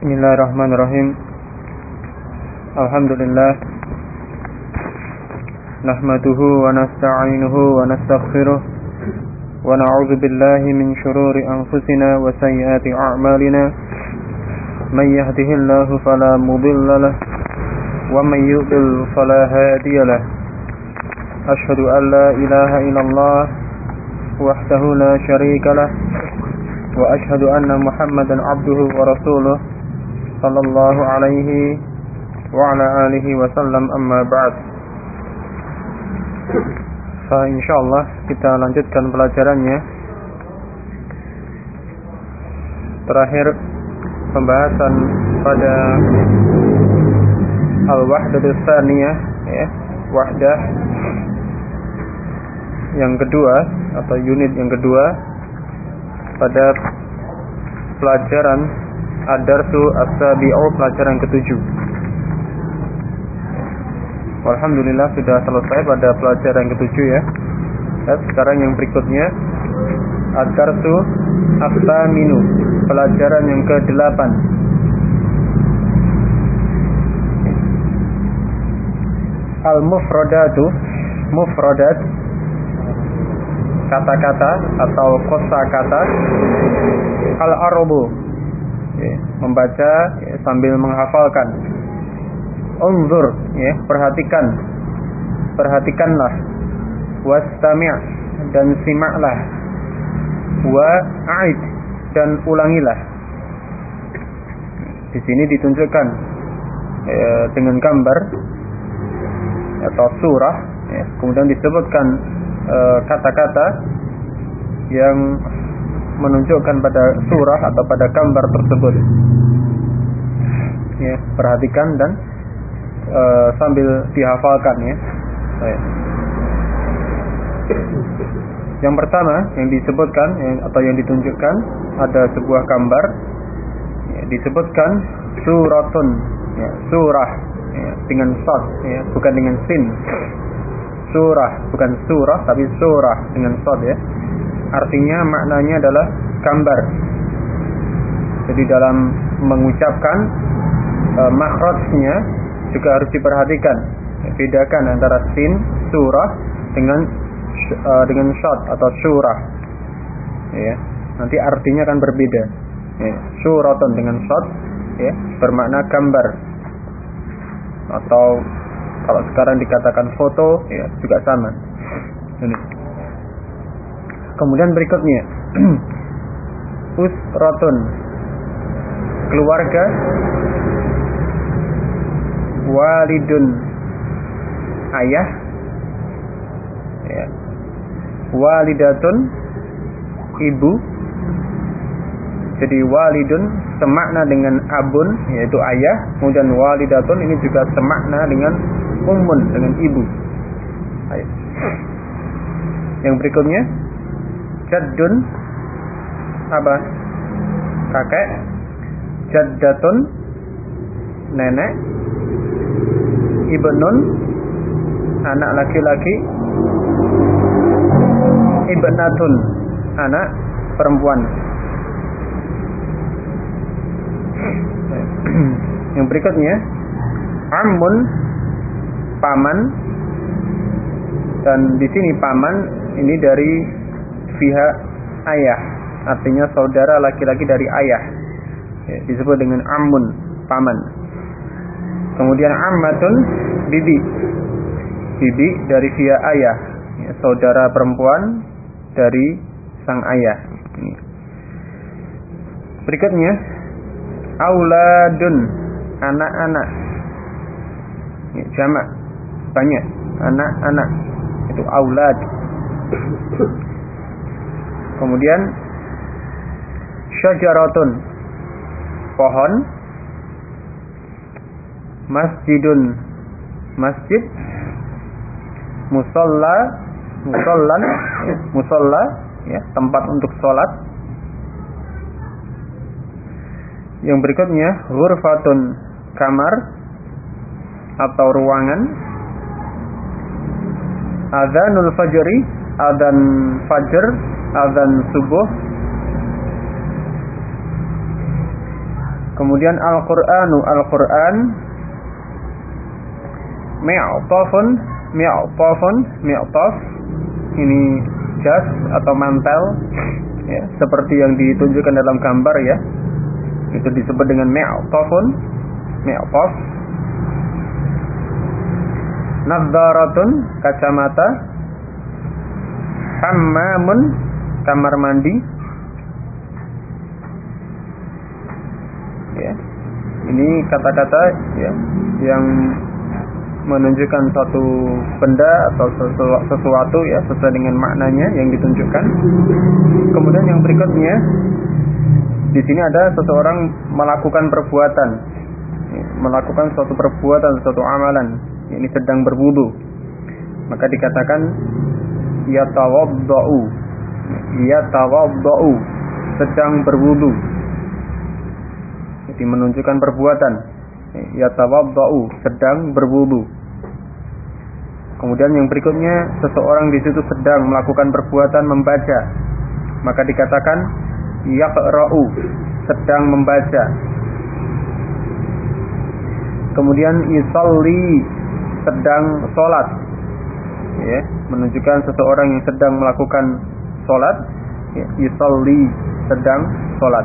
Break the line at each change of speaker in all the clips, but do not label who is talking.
Bismillahirrahmanirrahim. Alhamdulillah. Nahmaduhu wa nasta'inuhu wa nastaghfiruh. Wa na'udzu billahi min shururi anfusina wa sayyiati a'malina. May yahdihillahu fala mudilla lahu wa may yudlil fala hadiya lahu. Asyhadu an la ilaha illallah wahdahu la syarika lahu wa asyhadu anna Muhammadan 'abduhu wa rasuluh sallallahu alaihi wa ala alihi wa sallam, amma ba'd. Insyaallah kita lanjutkan pelajarannya. Terakhir pembahasan pada al-wahdatus tsaniyah, ya, wahdah yang kedua atau unit yang kedua pada pelajaran ad-darsu as-sabi'u, pelajaran ke-7. Alhamdulillah sudah selesai pada pelajaran ke-7 ya. Dan sekarang yang berikutnya ad-darsu as-saminu, pelajaran yang ke-8. Al-mufradatu, mufradat, kata-kata atau kosakata. Al-arbu, ya, membaca ya, sambil menghafalkan. Unzur, ya, perhatikanlah. Wastami' dan simaklah. Wa'id, dan ulangilah. Di sini ditunjukkan dengan gambar atau surah, ya, kemudian disebutkan kata-kata yang menunjukkan pada surah atau pada gambar tersebut. Ya, perhatikan dan sambil dihafalkan ya. Yang pertama yang disebutkan atau yang ditunjukkan ada sebuah gambar, ya, disebutkan suratun, ya, surah, ya, dengan sad, ya, bukan dengan sin. Surah, bukan surah tapi surah dengan sad ya. Artinya maknanya adalah gambar. Jadi dalam mengucapkan makhrajnya juga harus diperhatikan. Bedakan antara sin surah dengan sad atau surah. Ya, nanti artinya akan berbeda. Ya, suratun dengan sad ya, bermakna gambar. Atau kalau sekarang dikatakan foto ya juga sama. Ini. Kemudian berikutnya usratun, keluarga. Walidun, ayah, ya. Walidatun, ibu. Jadi walidun semakna dengan abun, yaitu ayah. Kemudian walidatun ini juga semakna dengan ummun, dengan ibu. Ayah. Yang berikutnya jaddun, apa? Kakek. Jaddatun, nenek. Ibnun, anak laki-laki. Ibnatun, anak perempuan. Yang berikutnya ammun, paman. Dan di sini paman ini dari pihak ayah, artinya saudara laki-laki dari ayah, ya, disebut dengan ammun, paman. Kemudian ammatun, bibi, bibi dari pihak ayah, ya, saudara perempuan dari sang ayah. Berikutnya auladun, anak-anak, ya, jamak, banyak, anak-anak, itu aulad. Kemudian syajaratun, pohon. Masjidun, masjid. Musalla, musallan, musalla, ya, tempat untuk sholat. Yang berikutnya ghurfatun, kamar atau ruangan. Adzanul fajri, adzan fajr, adzan subuh. Kemudian Al-Qur'anu, Al-Qur'an. Mi'tafun, mi'taf. Ini jas atau mantel, ya, seperti yang ditunjukkan dalam gambar, ya. Itu disebut dengan mi'tafun, mi'taf. Nadzaratun, kacamata. Hammamun, kamar mandi. Ya. Ini kata-kata, ya, yang menunjukkan suatu benda atau sesuatu, ya, sesuai dengan maknanya yang ditunjukkan. Kemudian yang berikutnya, di sini ada seseorang melakukan perbuatan, ya, melakukan suatu perbuatan, suatu amalan. Ini sedang berwudu, maka dikatakan yatawaddau, sedang berwudu. Jadi menunjukkan perbuatan, yatawaddau, sedang berwudu. Kemudian yang berikutnya, seseorang di situ sedang melakukan perbuatan membaca, maka dikatakan yaqra'u, sedang membaca. Kemudian yusalli, sedang sholat, ya, menunjukkan seseorang yang sedang melakukan sholat, ya, yusalli, sedang sholat.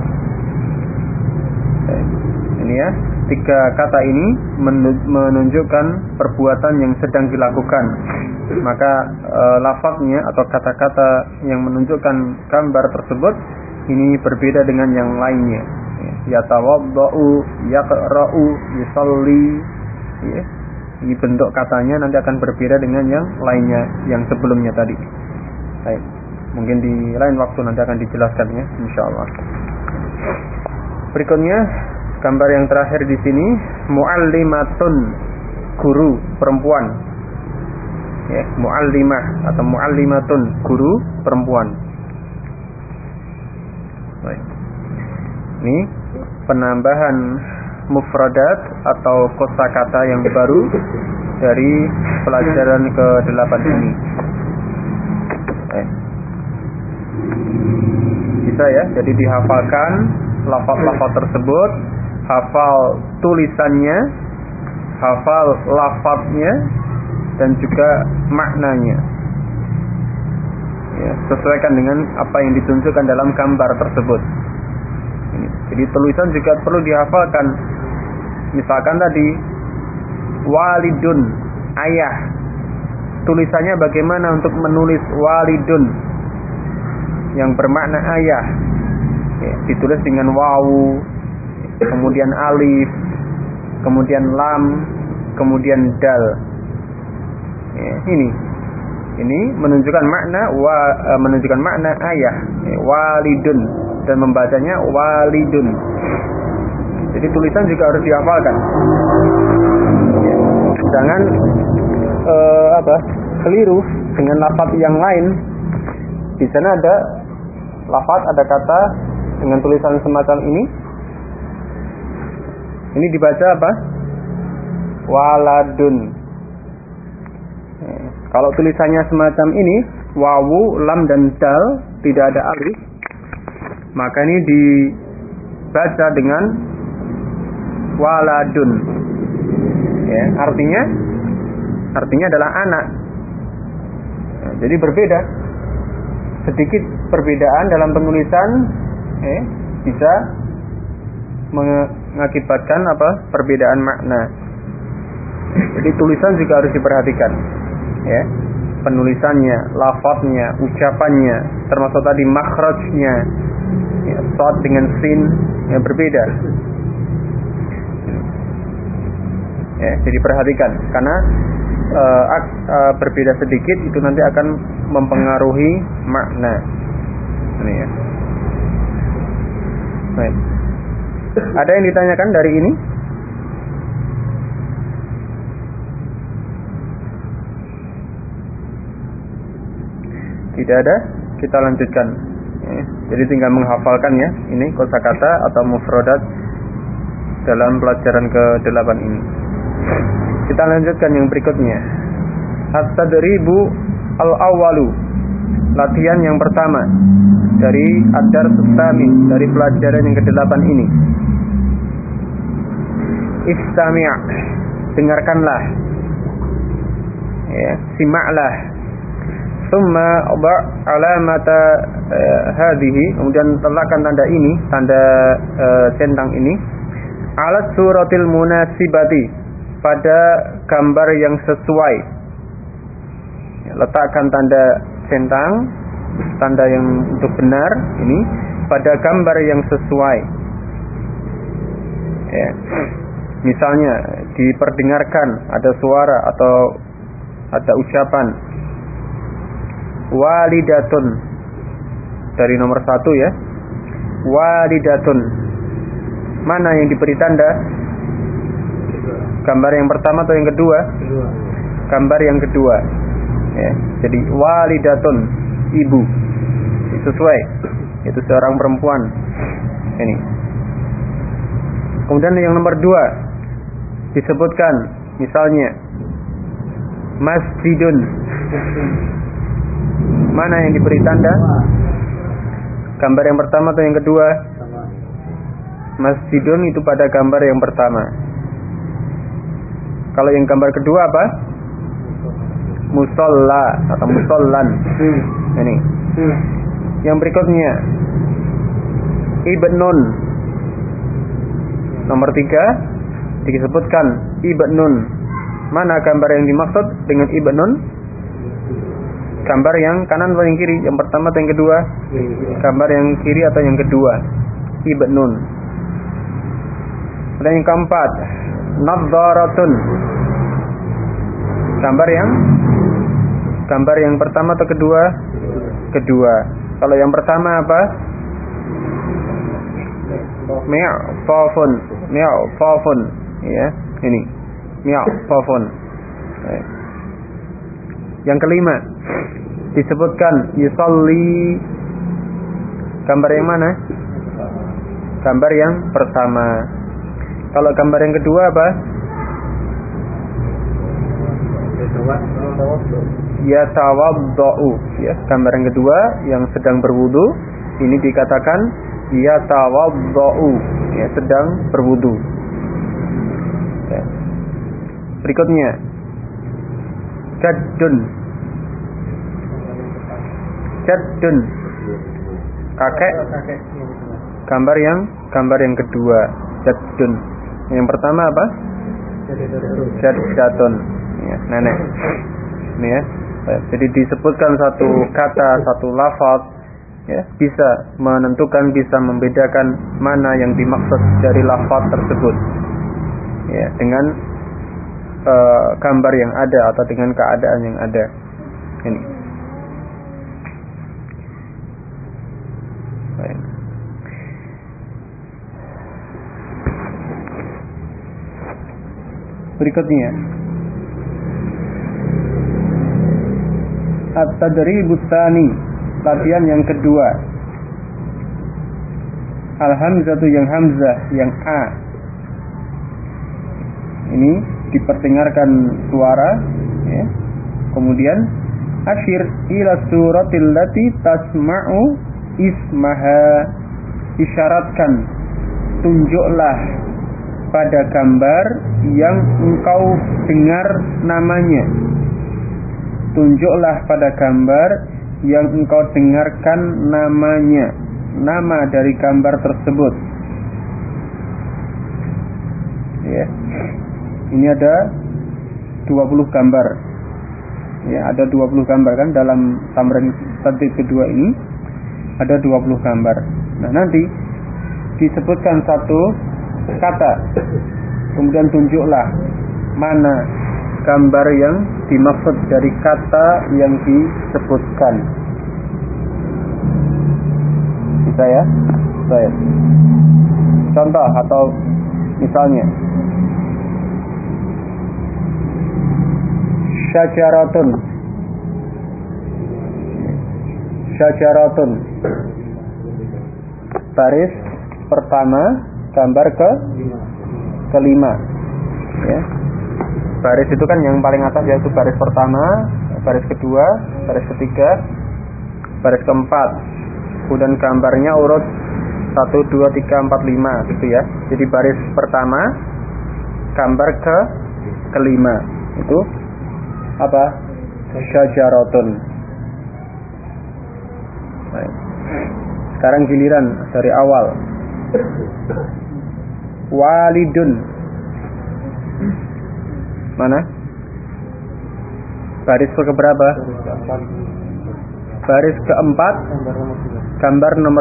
Ini, ya, tiga kata ini menunjukkan perbuatan yang sedang dilakukan. Maka lafaznya atau kata-kata yang menunjukkan gambar tersebut ini berbeda dengan yang lainnya. Yatawaddau, yaqra'u, yusalli, ya. Ini bentuk katanya nanti akan berbeda dengan yang lainnya, yang sebelumnya tadi. Baik, mungkin di lain waktu nanti akan dijelaskannya, insyaallah. Berikutnya, gambar yang terakhir di sini, muallimatun, guru perempuan. Ya, muallimah atau muallimatun, guru perempuan. Baik. Ini penambahan mufradat atau kosakata yang baru dari pelajaran ke-8 ini. Bisa, ya, jadi dihafalkan lafaz-lafaz tersebut, hafal tulisannya, hafal lafaznya, dan juga maknanya. Ya, sesuaikan dengan apa yang ditunjukkan dalam gambar tersebut. Jadi tulisan juga perlu dihafalkan. Misalkan tadi walidun, ayah. Tulisannya bagaimana untuk menulis walidun yang bermakna ayah? Ya, ditulis dengan wawu, kemudian alif, kemudian lam, kemudian dal. Ya, ini menunjukkan makna ayah, ya, walidun, dan membacanya walidun. Jadi tulisan juga harus dihafalkan. Jangan keliru dengan lafaz yang lain. Di sana ada lafaz, ada kata dengan tulisan semacam ini. Ini dibaca apa? Waladun. Kalau tulisannya semacam ini, wawu, lam, dan dal, tidak ada alif, maka ini dibaca dengan waladun. Ya, artinya adalah anak. Nah, jadi berbeda, sedikit perbedaan dalam penulisan, bisa mengakibatkan perbedaan makna. Jadi tulisan juga harus diperhatikan, ya, penulisannya, lafaznya, ucapannya, termasuk tadi makhrajnya, ya, shad dengan sin, ya, berbeda. Ya, jadi perhatikan, karena berbeda sedikit itu nanti akan mempengaruhi makna. Ini, ya. Baik. Ada yang ditanyakan dari ini? Tidak ada, kita lanjutkan. Ya, jadi tinggal menghafalkan, ya, ini kosakata atau mufradat dalam pelajaran ke-8 ini. Kita lanjutkan yang berikutnya. At-tadribu al-awwalu, latihan yang pertama dari ad-dars tsami, dari pelajaran yang ke-8 ini. istami', dengarkanlah, ya, simaklah. Summa ba' alamata hadhihi, kemudian letakkan tanda ini, tanda centang ini, alat suratil munasibati, pada gambar yang sesuai. Letakkan tanda centang, tanda yang untuk benar ini pada gambar yang sesuai. Ya. Misalnya diperdengarkan ada suara atau ada ucapan walidatun dari nomor 1 ya. Walidatun. Mana yang diberi tanda? Gambar yang pertama atau yang kedua? Gambar yang kedua. Ya, jadi walidatun, ibu. Sesuai. Itu seorang perempuan. Ini. Kemudian yang nomor 2 disebutkan misalnya masjidun. Mana yang diberi tanda? Gambar yang pertama atau yang kedua? Masjidun itu pada gambar yang pertama. Kalau yang gambar kedua apa? Musolla atau musollan. Ini. Yang berikutnya ibnun. Nomor 3 disebutkan ibnun. Mana gambar yang dimaksud dengan ibnun? Gambar yang kanan atau yang kiri? Yang pertama atau yang kedua? Gambar yang kiri atau yang kedua? Ibnun. Dan yang keempat, nadzaratun. Gambar yang pertama atau kedua? Kedua. Kalau yang pertama apa? Mi'fafun. Ya, ini. Mi'fafun. Yang kelima disebutkan yusalli. Gambar yang mana? Gambar yang pertama. Kalau gambar yang kedua apa? Yatawaddau. Ya, gambar yang kedua yang sedang berwudu, ini dikatakan yatawaddau, ya, sedang berwudu. Ya. Berikutnya jaddun. Kakek. Gambar yang kedua, jaddun. Yang pertama apa? Jaddatun. Ya, nenek. Ini ya. Jadi disebutkan satu kata, satu lafaz, ya, bisa menentukan, bisa membedakan mana yang dimaksud dari lafaz tersebut. Ya, dengan gambar yang ada atau dengan keadaan yang ada. Ini. Baik. Berikutnya at-tadribut tsani, latihan yang kedua. Al-hamzatu, yang hamzah, yang a. Ini diperdengarkan suara, ya. Kemudian asyir ila suratil lati tasma'u ismaha, isyaratkan, tunjuklah pada gambar yang engkau dengar namanya. Tunjuklah pada gambar yang engkau dengarkan namanya, nama dari gambar tersebut. Ya. Ini ada 20 gambar. Ya, ada 20 gambar kan dalam tamrin tertib kedua ini ada 20 gambar. Nah, nanti disebutkan satu kata, kemudian tunjuklah mana gambar yang dimaksud dari kata yang disebutkan. Bisa ya? Baik. Contoh atau misalnya syajaratun. Baris pertama, gambar kelima. Ya. Baris itu kan yang paling atas, yaitu baris pertama, baris kedua, baris ketiga, baris keempat. Kemudian gambarnya urut 1, 2, 3, 4, 5 gitu ya. Jadi baris pertama, gambar kelima itu apa? Syajaratun. Baik. Sekarang giliran dari awal. Walidun. Mana? Baris keberapa? Baris keempat, gambar nomor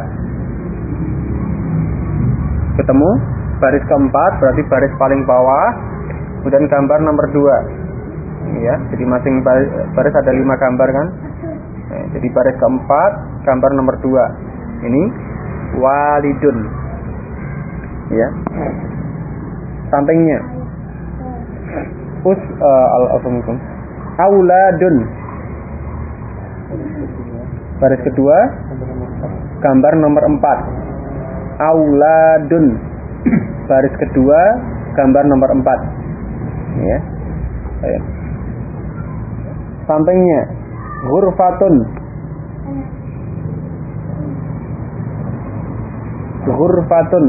2. Ketemu? Baris keempat berarti baris paling bawah, kemudian gambar nomor 2. Ya, jadi masing baris ada 5 gambar kan? Nah, jadi baris keempat, gambar nomor 2. Ini walidun. Ya. Sampingnya. Al-Assalamualaikum. Auladun. Baris kedua, gambar nomor 4. Auladun. Baris kedua, gambar nomor 4. Ya. Baik. Sampingnya, ghurfatun. Ghurfatun.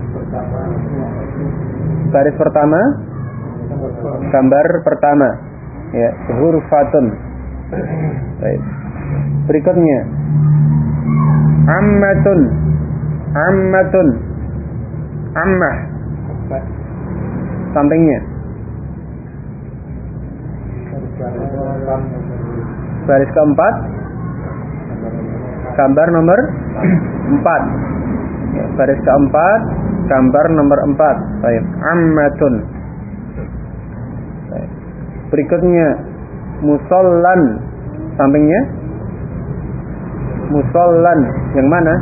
Baris pertama, gambar pertama. Ya, ghurfatun. Baik. Berikutnya, ammatun. Ammatun. Ammah. Sampingnya. Baris keempat, gambar nomor 4. Ya, baris keempat, gambar nomor 4. Baik, ammatun. Baik. Berikutnya, musollan. Sampingnya, musollan. Yang mana?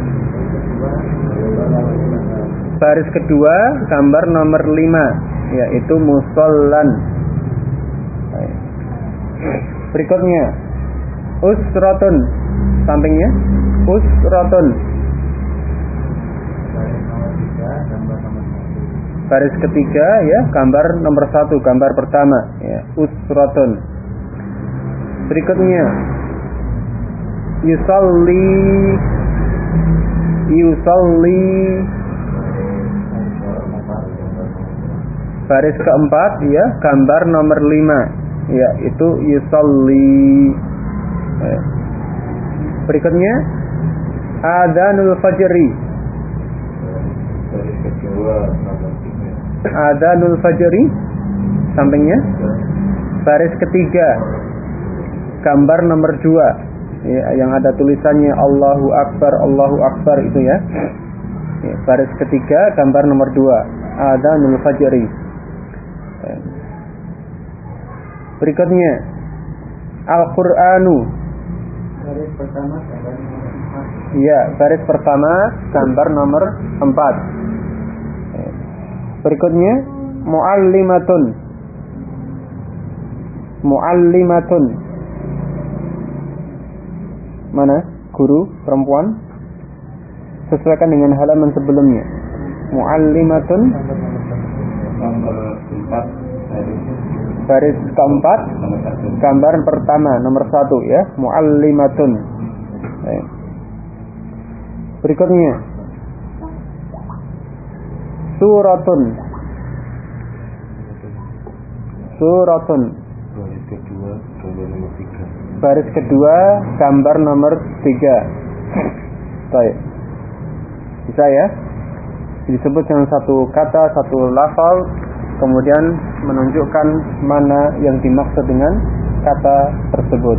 Baris kedua, gambar nomor 5, yaitu musollan. Baik. Berikutnya, usratun. Sampingnya, usratun. Baris ketiga, ya, gambar nomor 1, gambar pertama, ya, usratun. Berikutnya, yusalli. Yusalli. Baris keempat, ya, gambar nomor 5, ya, itu yusalli. Ya. Berikutnya, adzanul fajri. Adzanul fajri. Sampingnya, baris ketiga, gambar nomor 2, ya, yang ada tulisannya Allahu Akbar, Allahu Akbar itu ya. Ya, baris ketiga, gambar nomor 2, adzanul fajri. Ya. Berikutnya, Al-Qur'anu. Baris pertama, gambar nomor 4. Ya, baris pertama, gambar nomor 4. Ya. Berikutnya, muallimatun. Muallimatun. Mana? Guru perempuan. Sesuaikan dengan halaman sebelumnya. Muallimatun. Baris keempat, gambar pertama nomor 1, ya, muallimatun. Baik. Berikutnya, suratun. Suratun. Baris kedua, gambar nomor 3. Baris kedua, gambar nomor 3. Baik. Bisa ya? Disebut dengan satu kata, satu lafal, kemudian menunjukkan mana yang dimaksud dengan kata tersebut.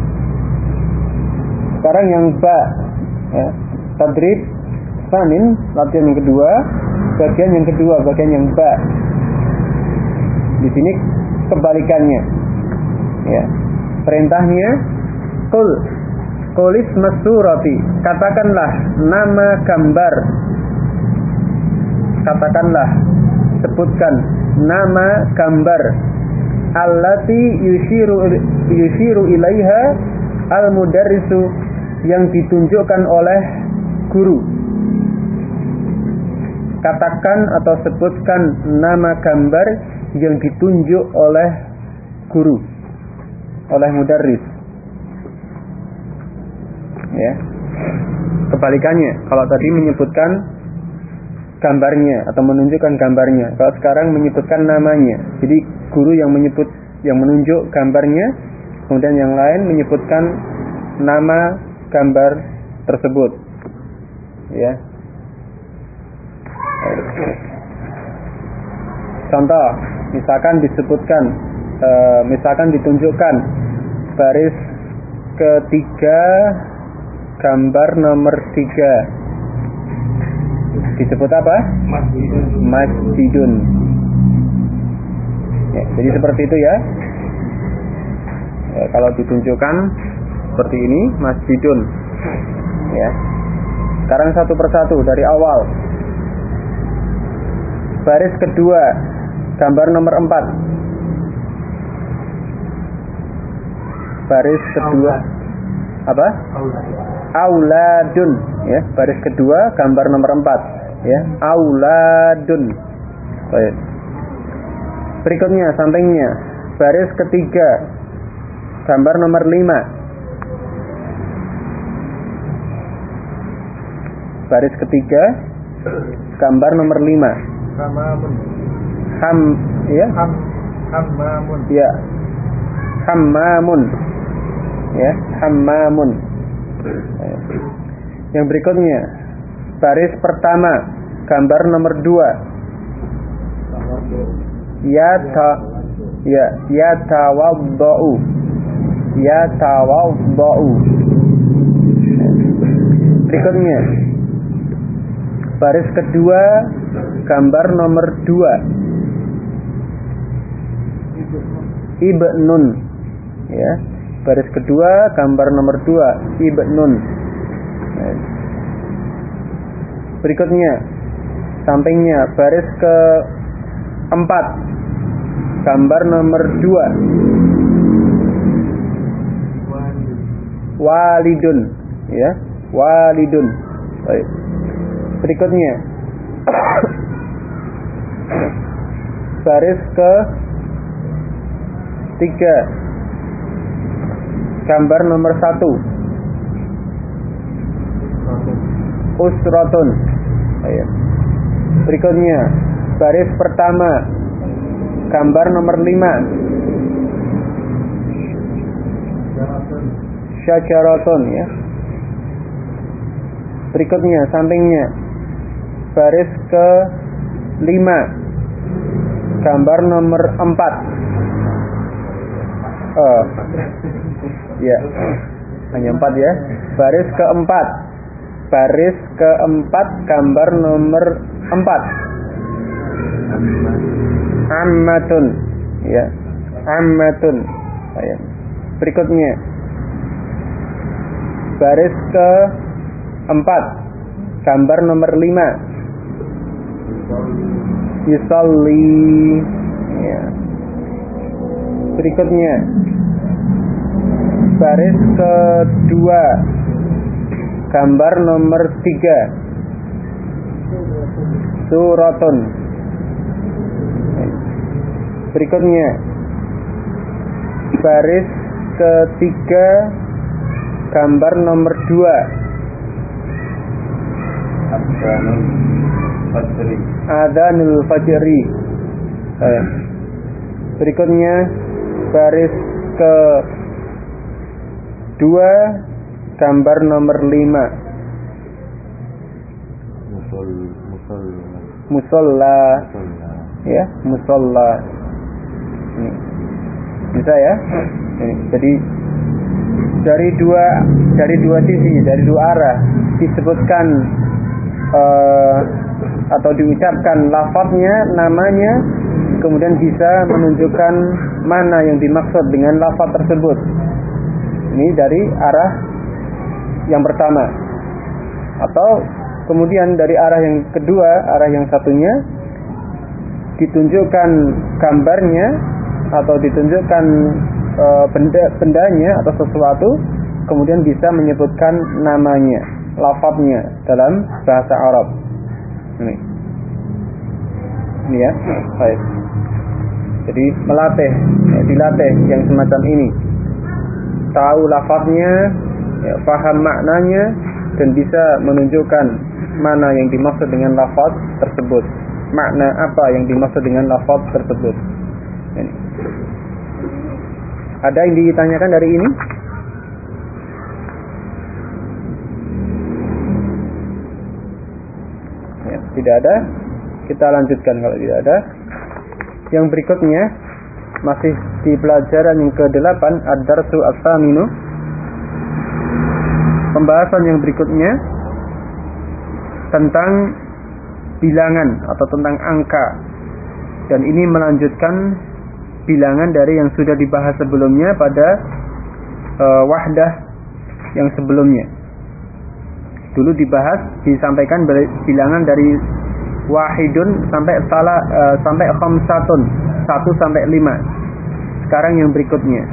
Sekarang yang ba, ya, tadrib sanin, latihan yang kedua, bagian yang kedua, bagian yang ba. Di sini kebalikannya. Ya. Perintahnya, Qul ismas surati. Katakanlah nama gambar. Katakanlah, sebutkan nama gambar. Allati yushiru ilaiha al-mudarrisu, yang ditunjukkan oleh guru. Katakan atau sebutkan nama gambar yang ditunjuk oleh guru, oleh mudarris. Ya. Kebalikannya, kalau tadi menyebutkan gambarnya atau menunjukkan gambarnya. Kalau sekarang menyebutkan namanya. Jadi guru yang menunjuk gambarnya, kemudian yang lain menyebutkan nama gambar tersebut. Ya. Contoh, misalkan ditunjukkan baris ketiga gambar nomor 3. Disebut apa? Masjidun. Ya, jadi seperti itu ya. Kalau ditunjukkan seperti ini, masjidun. Ya. Sekarang satu persatu dari awal. Baris kedua, gambar nomor 4. Baris kedua apa? Auladun, ya. Baris kedua, gambar nomor 4, ya. Auladun. Baik. Berikutnya sampingnya, baris ketiga, gambar nomor 5. Baris ketiga, gambar nomor 5. Hammamun. Ya. Hammamun. Ya, hammamun. Yang berikutnya, baris pertama, gambar nomor 2. Yatawaddau. Berikutnya, baris kedua, gambar nomor 2. Ibnun. Ya. Baris kedua, gambar nomor 2, ibnun. Berikutnya, sampingnya, baris keempat, gambar nomor 2, walidun. Ya, walidun. Baik. Berikutnya, baris ke-3, gambar nomor 1, usratun. Ayo. Berikutnya, baris pertama, gambar nomor 5, syajaratun, ya. Berikutnya, sampingnya, baris ke-5, gambar nomor 4. Ya, hanya 4 ya. Baris keempat, gambar nomor 4. Ammatun. Ya, ammatun. Ayo. Berikutnya, baris keempat, gambar nomor 5. Yusalli. Ya. Berikutnya, baris kedua, gambar nomor 3, suratun. Berikutnya, baris ketiga, gambar nomor 2, Adzanul Fajri. Berikutnya, baris ke-2, gambar nomor 5, musalla. Ya, musalla. Ini bisa ya. Ini. Jadi dari dua sisi, dari dua arah disebutkan atau diucapkan lafaznya, namanya, kemudian bisa menunjukkan mana yang dimaksud dengan lafaz tersebut. Ini dari arah yang pertama. Atau kemudian dari arah yang kedua, arah yang satunya, ditunjukkan gambarnya atau ditunjukkan bendanya atau sesuatu, kemudian bisa menyebutkan namanya, lafaznya dalam bahasa Arab. Ini ya, baik. Jadi dilatih yang semacam ini, tahu lafaznya, ya, paham maknanya, dan bisa menunjukkan mana yang dimaksud dengan lafaz tersebut, makna apa yang dimaksud dengan lafaz tersebut. Ini. Ada yang ditanyakan dari ini? Ya, tidak ada. Kita lanjutkan kalau tidak ada. Yang berikutnya masih di pelajaran yang ke-8, ad-darsu as-saminu. Pembahasan yang berikutnya tentang bilangan atau tentang angka, dan ini melanjutkan bilangan dari yang sudah dibahas sebelumnya pada wahdah yang sebelumnya. Dulu disampaikan bilangan dari wahidun sampai khamsatun, 1 sampai 5. Sekarang yang berikutnya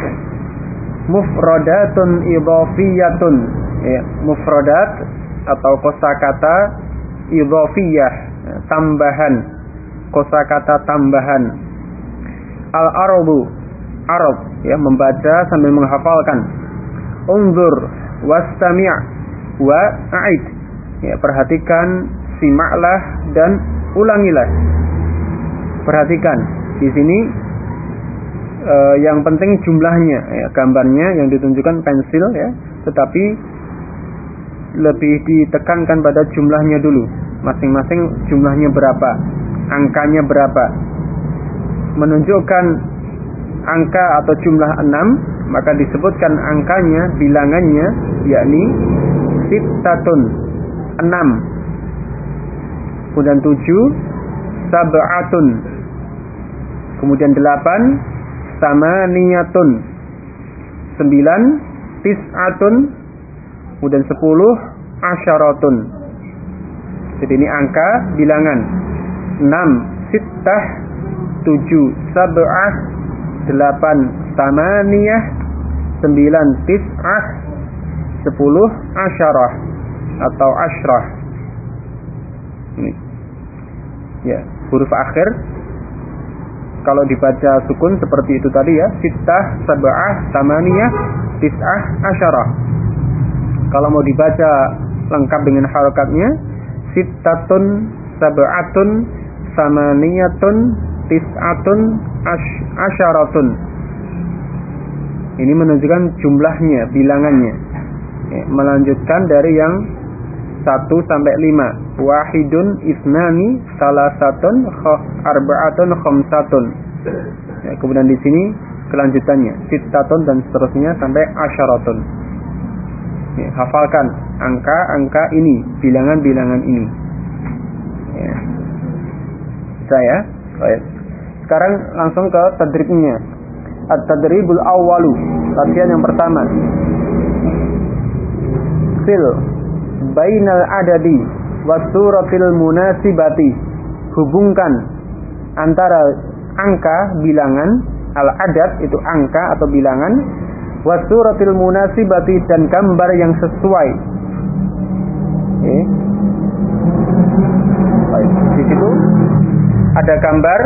mufradatun idhafiyatun, ya, mufradat atau kosakata idhafiyah, tambahan, kosakata tambahan. Al-arabu, arab, ya, membaca sambil menghafalkan. Unzur wastami' wa a'id, ya, perhatikan, simaklah dan ulangilah. Perhatikan di sini yang penting jumlahnya, ya, gambarnya yang ditunjukkan pensil, ya, tetapi lebih ditekankan pada jumlahnya dulu. Masing-masing jumlahnya berapa, angkanya berapa. Menunjukkan angka atau jumlah 6, maka disebutkan angkanya, bilangannya, yakni sittatun, 6. Kemudian 7 sab'atun, kemudian 8 samaniyatun, 9 tis'atun, kemudian 10 asyaratun. Jadi ini angka bilangan. 6 sittah, 7 sab'ah, 8 samaniyah, 9 tis'ah, 10 asyarah atau asyrah. Ini, ya, huruf akhir kalau dibaca sukun seperti itu tadi, ya, sittah, sab'ah, samaniyah, tis'ah, asyarah. Kalau mau dibaca lengkap dengan harakatnya, sittatun, sab'atun, samaniyatun, tis'atun, asyaratun. Ini menunjukkan jumlahnya, bilangannya, ya, melanjutkan dari yang 1 sampai 5. Wahidun, isnani, salasatun, arba'atun, khamsatun. Ya, kemudian di sini kelanjutannya sittatun dan seterusnya sampai asyaratun. Ya, hafalkan angka-angka ini, bilangan-bilangan ini. Ya. Saya. Baik. Sekarang langsung ke tadribnya. At-tadribul awwalu, latihan yang pertama. Fil bainal adadi wasuratil munasibati, hubungkan antara angka bilangan, al-adad itu angka atau bilangan, wasuratil munasibati dan gambar yang sesuai. Baik, di situ ada gambar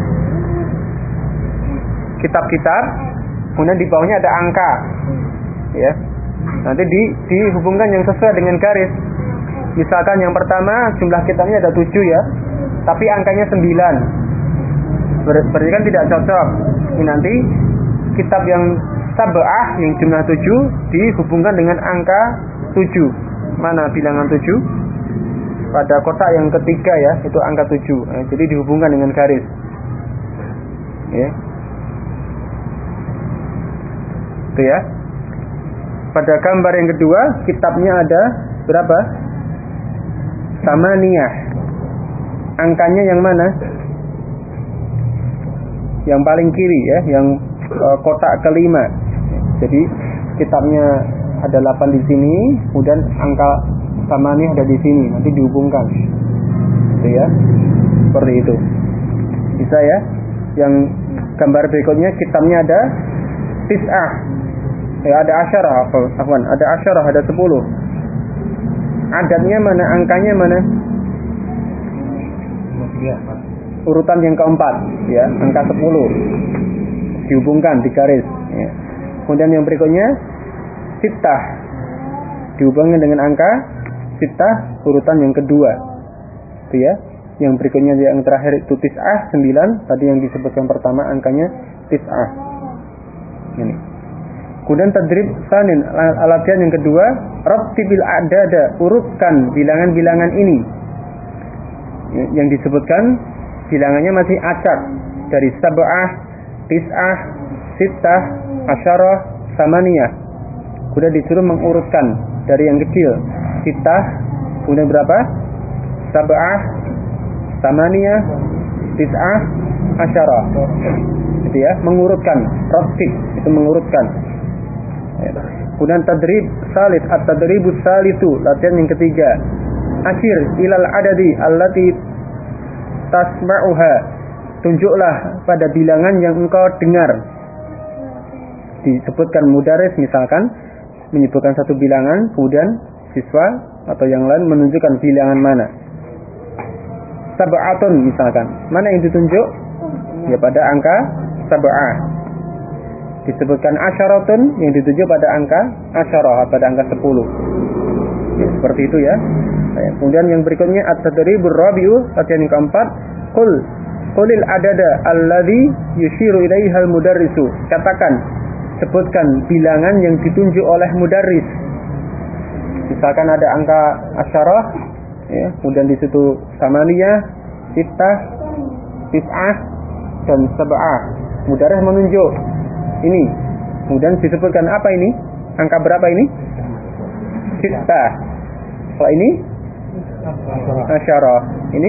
kitab-kitab, kemudian di bawahnya ada angka, ya. Nanti dihubungkan yang sesuai dengan garis. Misalkan yang pertama jumlah kitabnya ada 7, ya, tapi angkanya 9. Berarti kan tidak cocok. Ini nanti kitab yang sab'ah yang jumlah 7 dihubungkan dengan angka 7. Mana bilangan 7? Pada kotak yang ketiga, ya, itu angka 7. Jadi dihubungkan dengan garis. Ya. Itu, ya. Pada gambar yang kedua, kitabnya ada berapa? Samaniyah. Angkanya yang mana? Yang paling kiri, ya, yang kotak kelima. Jadi kitabnya ada 8 di sini, kemudian angka samaniyah ada di sini, nanti dihubungkan. Itu, ya. Seperti itu. Bisa, ya. Yang gambar berikutnya kitabnya ada tis'ah. Ya, ada asyarah, ada asyarah, ada 10. Adadnya mana, angkanya mana? Urutan yang keempat, ya, angka 10. Dihubungkan di garis, ya. Kemudian yang berikutnya sittah, dihubungkan dengan angka sittah urutan yang kedua. Itu ya. Yang berikutnya yang terakhir itu tis'ah 9, tadi yang disebutkan pertama angkanya tis'ah. Ini. Kemudian tadrib sanin, latihan yang kedua, rattibil adada, urutkan bilangan-bilangan ini. Yang disebutkan bilangannya masih acak, dari sab'ah, tis'ah, sittah, asyarah, samaniyah. Kemudian disuruh mengurutkan dari yang kecil, sittah, kemudian berapa? Sab'ah, samaniyah, tis'ah, asyarah. Itu ya, mengurutkan, rattib itu mengurutkan. Kemudian tadrib salis, at-tadribus salisu, latihan yang ketiga. Asyir ilal adadi allati tasma'uha, tunjuklah pada bilangan yang engkau dengar. Disebutkan mudaris misalkan menyebutkan satu bilangan, kemudian siswa atau yang lain menunjukkan bilangan mana. Sab'atun misalkan, mana yang ditunjuk? Ya pada angka sab'ah. Disebutkan asyaratun, yang ditunjuk pada angka asyarah, pada angka 10. Ya, seperti itu ya. Kemudian yang berikutnya at-tadribur rabi'u, latihan yang keempat, qulil adada alladhi yushiru ilaihal mudarrisu. Katakan, sebutkan bilangan yang ditunjuk oleh mudarris. Misalkan ada angka asyarah, ya, kemudian di situ samaniyah, sittah, tis'ah, dan sab'ah. Mudarris menunjuk ini. Kemudian disebutkan apa ini? Angka berapa ini? Sittah. Kalau ini asyarah. Ini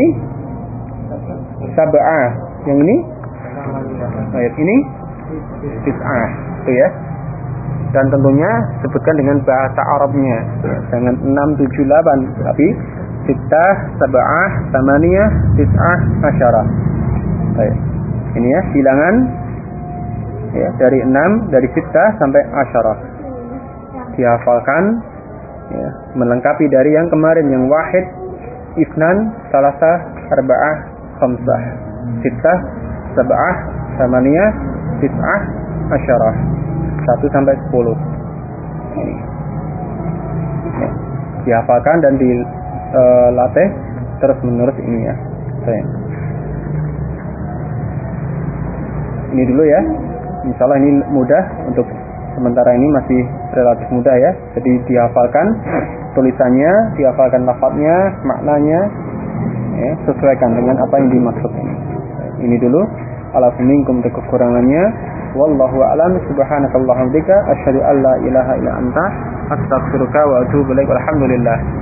sab'ah. Yang ini ayat ini tis'ah. Itu ya. Dan tentunya sebutkan dengan bahasa Arabnya. Jangan 6, 7, 8, tapi sittah, sab'ah, samaniyah, tis'ah, asyarah. Baik. Ini ya bilangan ya, dari 6, dari sittah sampai asyarah. Dihafalkan ya, melengkapi dari yang kemarin yang wahid, ifnan, salasah, arba'ah, khamsah, sittah, sab'ah, samaniyah, tis'ah, asyarah. 1 sampai 10. Ya, dihafalkan dan dilatih terus menerus ini ya. Ini dulu ya. Insyaallah ini mudah, untuk sementara ini masih relatif mudah ya. Jadi dihafalkan tulisannya, dihafalkan lafadznya, maknanya ya, sesuaikan dengan apa yang dimaksud ini. Ini dulu. Alafu minkum kekurangannya. Wallahu a'lam. Subhanakallahumma wa bihamdika asyhadu an la ilaha illa anta astaghfiruka wa atubu ilaik. Walhamdulillah.